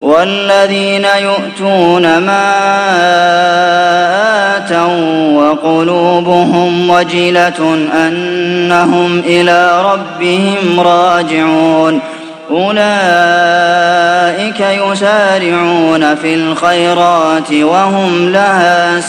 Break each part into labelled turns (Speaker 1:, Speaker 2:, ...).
Speaker 1: والذين يؤتون ما آتوا وقلوبهم وجلة أنهم إلى ربهم راجعون أولئك يسارعون في الخيرات وهم لها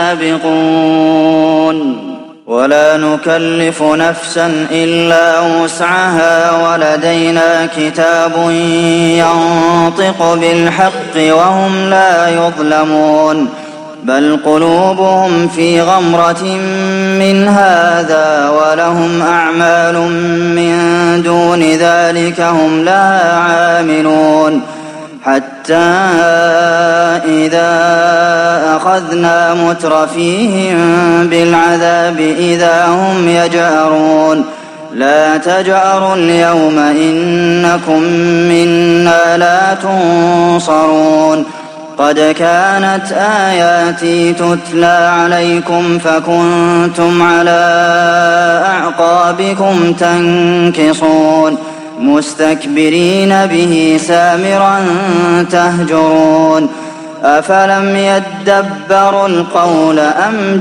Speaker 1: سابقون ولا نكلف نفسا إلا وسعها ولدينا كتاب ينطق بالحق وهم لا يظلمون بل قلوبهم في غمرة من هذا ولهم أعمال من دون ذلك هم لها عاملون حتى إذا أخذنا مترفيهم بالعذاب إذا هم يجأرون لا تجأروا اليوم إنكم منا لا تنصرون قد كانت آياتي تتلى عليكم فكنتم على أعقابكم تنكصون مستكبرين به سامرا تهجرون أفلم يدبروا القول أم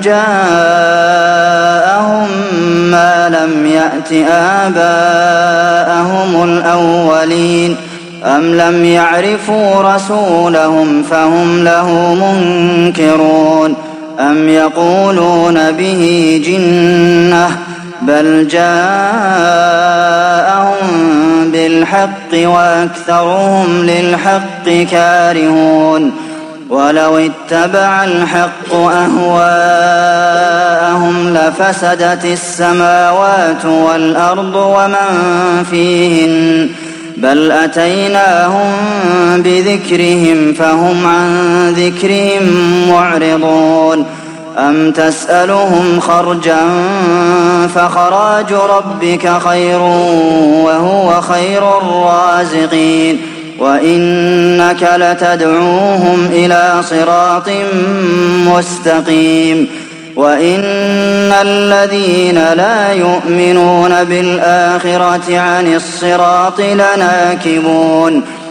Speaker 1: جاءهم ما لم يأت آباءهم الأولين أم لم يعرفوا رسولهم فهم له منكرون أم يقولون به جنة بل جاءهم بالحق وأكثرهم للحق كارهون ولو اتبع الحق أهواءهم لفسدت السماوات والأرض ومن فيهن بل أتيناهم بذكرهم فهم عن ذكرهم معرضون أم تسألهم خرجا فخراج ربك خير وهو خير الرازقين وإنك لتدعوهم إلى صراط مستقيم وإن الذين لا يؤمنون بالآخرة عن الصراط لناكبون